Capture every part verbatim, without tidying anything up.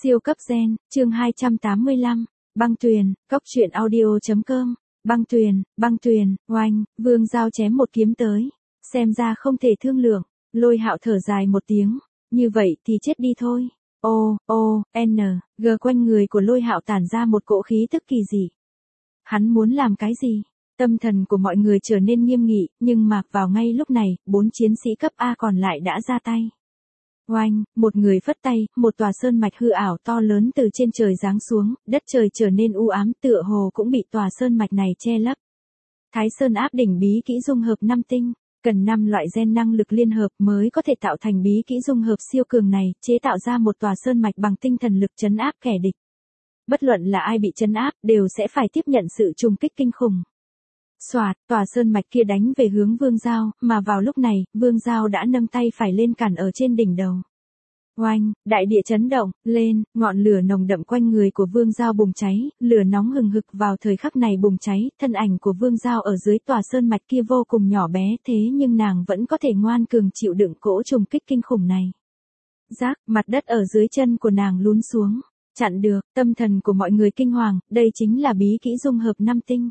Siêu cấp gen, chương hai trăm tám mươi lăm, băng tuyền, cóc truyện audio chấm com, băng tuyền, băng tuyền, oanh, Vương Giao chém một kiếm tới, xem ra không thể thương lượng, Lôi Hạo thở dài một tiếng, như vậy thì chết đi thôi, ô, ô, n, g quanh người của Lôi Hạo tản ra một cỗ khí tức kỳ dị. Hắn muốn làm cái gì? Tâm thần của mọi người trở nên nghiêm nghị, nhưng mà vào ngay lúc này, bốn chiến sĩ cấp A còn lại đã ra tay. Oanh, một người phất tay, một tòa sơn mạch hư ảo to lớn từ trên trời giáng xuống, đất trời trở nên u ám tựa hồ cũng bị tòa sơn mạch này che lấp. Thái Sơn áp đỉnh bí kỹ dung hợp năm tinh, cần năm loại gen năng lực liên hợp mới có thể tạo thành bí kỹ dung hợp siêu cường này, chế tạo ra một tòa sơn mạch bằng tinh thần lực trấn áp kẻ địch. Bất luận là ai bị trấn áp, đều sẽ phải tiếp nhận sự trùng kích kinh khủng. Soạt, tòa sơn mạch kia đánh về hướng Vương Giao, mà vào lúc này, Vương Giao đã nâng tay phải lên cản ở trên đỉnh đầu. Oanh, đại địa chấn động, lên, ngọn lửa nồng đậm quanh người của Vương Giao bùng cháy, lửa nóng hừng hực vào thời khắc này bùng cháy, thân ảnh của Vương Giao ở dưới tòa sơn mạch kia vô cùng nhỏ bé thế nhưng nàng vẫn có thể ngoan cường chịu đựng cỗ trùng kích kinh khủng này. Rác, mặt đất ở dưới chân của nàng lún xuống, chặn được, tâm thần của mọi người kinh hoàng, đây chính là bí kỹ dung hợp năm tinh.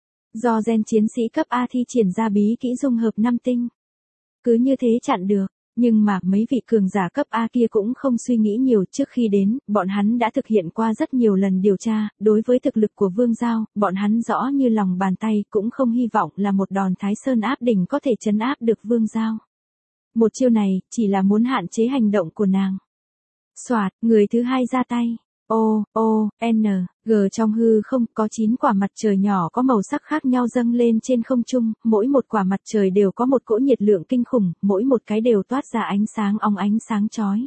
Do gen chiến sĩ cấp A thi triển ra bí kỹ dung hợp năm tinh. Cứ như thế chặn được, nhưng mà mấy vị cường giả cấp A kia cũng không suy nghĩ nhiều trước khi đến, bọn hắn đã thực hiện qua rất nhiều lần điều tra, đối với thực lực của Vương Giao, bọn hắn rõ như lòng bàn tay cũng không hy vọng là một đòn Thái Sơn áp đỉnh có thể trấn áp được Vương Giao. Một chiêu này, chỉ là muốn hạn chế hành động của nàng. Soạt, người thứ hai ra tay. O, O, N, G trong hư không có chín quả mặt trời nhỏ có màu sắc khác nhau dâng lên trên không trung, mỗi một quả mặt trời đều có một cỗ nhiệt lượng kinh khủng, mỗi một cái đều toát ra ánh sáng óng ánh sáng chói.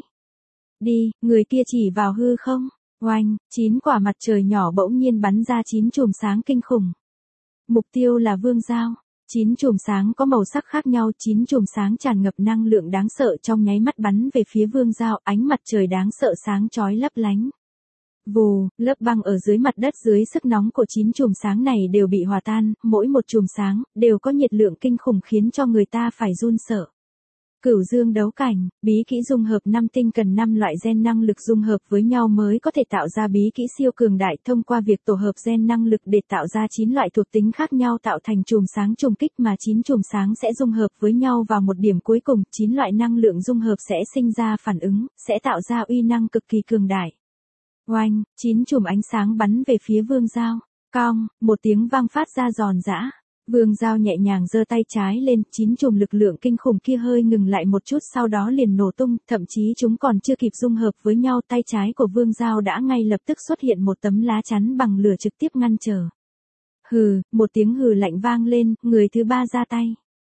Đi, người kia chỉ vào hư không, oanh, chín quả mặt trời nhỏ bỗng nhiên bắn ra chín chùm sáng kinh khủng. Mục tiêu là Vương Giao. Chín chùm sáng có màu sắc khác nhau, chín chùm sáng tràn ngập năng lượng đáng sợ trong nháy mắt bắn về phía Vương Giao, ánh mặt trời đáng sợ sáng chói lấp lánh. Vù, lớp băng ở dưới mặt đất dưới sức nóng của chín chùm sáng này đều bị hòa tan, mỗi một chùm sáng, đều có nhiệt lượng kinh khủng khiến cho người ta phải run sợ. Cửu dương đấu cảnh, bí kỹ dung hợp năm tinh cần năm loại gen năng lực dung hợp với nhau mới có thể tạo ra bí kỹ siêu cường đại thông qua việc tổ hợp gen năng lực để tạo ra chín loại thuộc tính khác nhau tạo thành chùm sáng trùng kích mà chín chùm sáng sẽ dung hợp với nhau vào một điểm cuối cùng, chín loại năng lượng dung hợp sẽ sinh ra phản ứng, sẽ tạo ra uy năng cực kỳ cường đại. Oanh, chín chùm ánh sáng bắn về phía Vương Giao. Cong, một tiếng vang phát ra giòn giã. Vương Giao nhẹ nhàng giơ tay trái lên, chín chùm lực lượng kinh khủng kia hơi ngừng lại một chút sau đó liền nổ tung, thậm chí chúng còn chưa kịp dung hợp với nhau, tay trái của Vương Giao đã ngay lập tức xuất hiện một tấm lá chắn bằng lửa trực tiếp ngăn trở. Hừ, một tiếng hừ lạnh vang lên, người thứ ba ra tay.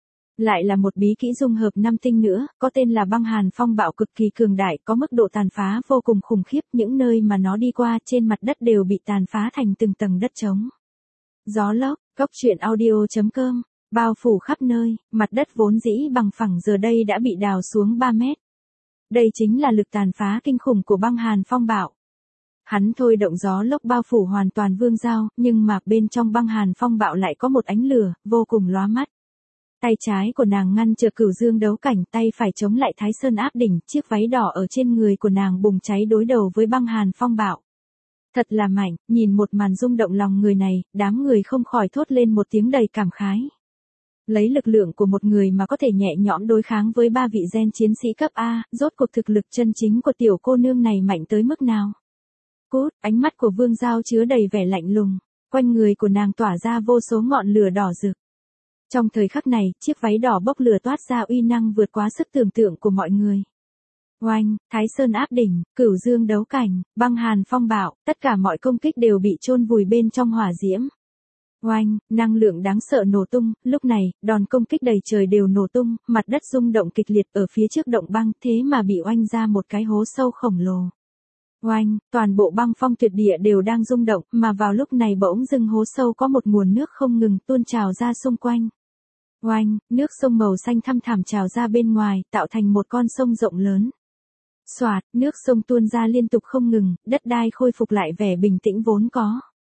Lại là một bí kỹ dung hợp năm tinh nữa, có tên là băng hàn phong bạo cực kỳ cường đại, có mức độ tàn phá vô cùng khủng khiếp, những nơi mà nó đi qua trên mặt đất đều bị tàn phá thành từng tầng đất trống. Gió lốc, cóc truyện audio chấm com, bao phủ khắp nơi, mặt đất vốn dĩ bằng phẳng giờ đây đã bị đào xuống ba mét. Đây chính là lực tàn phá kinh khủng của băng hàn phong bạo. Hắn thôi động gió lốc bao phủ hoàn toàn Vương Giao, nhưng mà bên trong băng hàn phong bạo lại có một ánh lửa, vô cùng lóa mắt. Tay trái của nàng ngăn trở cửu dương đấu cảnh, tay phải chống lại Thái Sơn áp đỉnh, chiếc váy đỏ ở trên người của nàng bùng cháy đối đầu với băng hàn phong bạo. Thật là mạnh, nhìn một màn rung động lòng người này, đám người không khỏi thốt lên một tiếng đầy cảm khái. Lấy lực lượng của một người mà có thể nhẹ nhõm đối kháng với ba vị gen chiến sĩ cấp A, rốt cuộc thực lực chân chính của tiểu cô nương này mạnh tới mức nào. Cút, ánh mắt của Vương Giao chứa đầy vẻ lạnh lùng, quanh người của nàng tỏa ra vô số ngọn lửa đỏ rực. Trong thời khắc này, chiếc váy đỏ bốc lửa toát ra uy năng vượt quá sức tưởng tượng của mọi người. Oanh, Thái Sơn áp đỉnh, cửu dương đấu cảnh, băng hàn phong bạo, tất cả mọi công kích đều bị chôn vùi bên trong hỏa diễm. Oanh, năng lượng đáng sợ nổ tung, lúc này, đòn công kích đầy trời đều nổ tung, mặt đất rung động kịch liệt ở phía trước động băng, thế mà bị oanh ra một cái hố sâu khổng lồ. Oanh, toàn bộ băng phong tuyệt địa đều đang rung động, mà vào lúc này bỗng dưng hố sâu có một nguồn nước không ngừng tuôn trào ra xung quanh. Oanh, nước sông màu xanh thăm thẳm trào ra bên ngoài, tạo thành một con sông rộng lớn. Soạt, nước sông tuôn ra liên tục không ngừng, đất đai khôi phục lại vẻ bình tĩnh vốn có.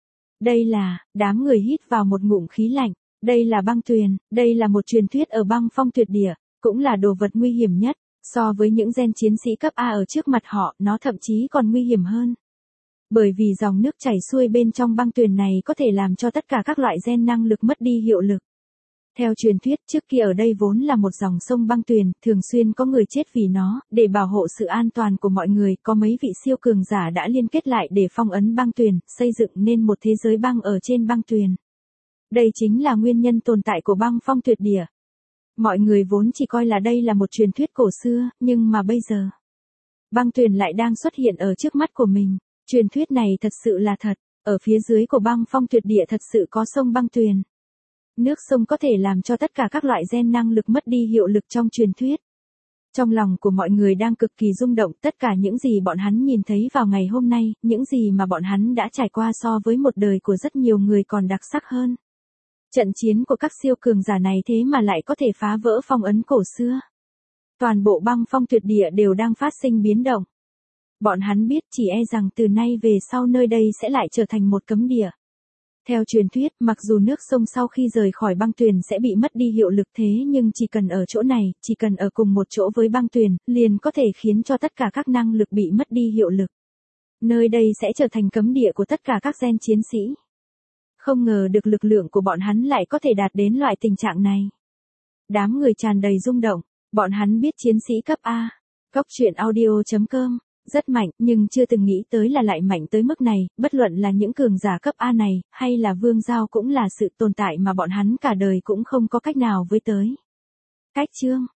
Đây là, đám người hít vào một ngụm khí lạnh, đây là băng tuyền, đây là một truyền thuyết ở băng phong tuyệt địa, cũng là đồ vật nguy hiểm nhất, So với những gen chiến sĩ cấp A ở trước mặt họ, nó thậm chí còn nguy hiểm hơn. Bởi vì dòng nước chảy xuôi bên trong băng tuyền này có thể làm cho tất cả các loại gen năng lực mất đi hiệu lực. Theo truyền thuyết, trước kia ở đây vốn là một dòng sông băng tuyền, thường xuyên có người chết vì nó, để bảo hộ sự an toàn của mọi người, có mấy vị siêu cường giả đã liên kết lại để phong ấn băng tuyền, xây dựng nên một thế giới băng ở trên băng tuyền. Đây chính là nguyên nhân tồn tại của băng phong tuyệt địa. Mọi người vốn chỉ coi là đây là một truyền thuyết cổ xưa, nhưng mà bây giờ, băng tuyền lại đang xuất hiện ở trước mắt của mình. Truyền thuyết này thật sự là thật, ở phía dưới của băng phong tuyệt địa thật sự có sông băng tuyền. Nước sông có thể làm cho tất cả các loại gen năng lực mất đi hiệu lực trong truyền thuyết. Trong lòng của mọi người đang cực kỳ rung động, tất cả những gì bọn hắn nhìn thấy vào ngày hôm nay, những gì mà bọn hắn đã trải qua so với một đời của rất nhiều người còn đặc sắc hơn. Trận chiến của các siêu cường giả này thế mà lại có thể phá vỡ phong ấn cổ xưa. Toàn bộ băng phong tuyệt địa đều đang phát sinh biến động. Bọn hắn biết chỉ e rằng từ nay về sau nơi đây sẽ lại trở thành một cấm địa. Theo truyền thuyết, mặc dù nước sông sau khi rời khỏi băng tuyền sẽ bị mất đi hiệu lực thế nhưng chỉ cần ở chỗ này, chỉ cần ở cùng một chỗ với băng tuyền, liền có thể khiến cho tất cả các năng lực bị mất đi hiệu lực. Nơi đây sẽ trở thành cấm địa của tất cả các gen chiến sĩ. Không ngờ được lực lượng của bọn hắn lại có thể đạt đến loại tình trạng này. Đám người tràn đầy rung động, bọn hắn biết chiến sĩ cấp A. Cốc truyện audio chấm com rất mạnh, nhưng chưa từng nghĩ tới là lại mạnh tới mức này, bất luận là những cường giả cấp A này, hay là Vương Giao cũng là sự tồn tại mà bọn hắn cả đời cũng không có cách nào với tới. Cách chương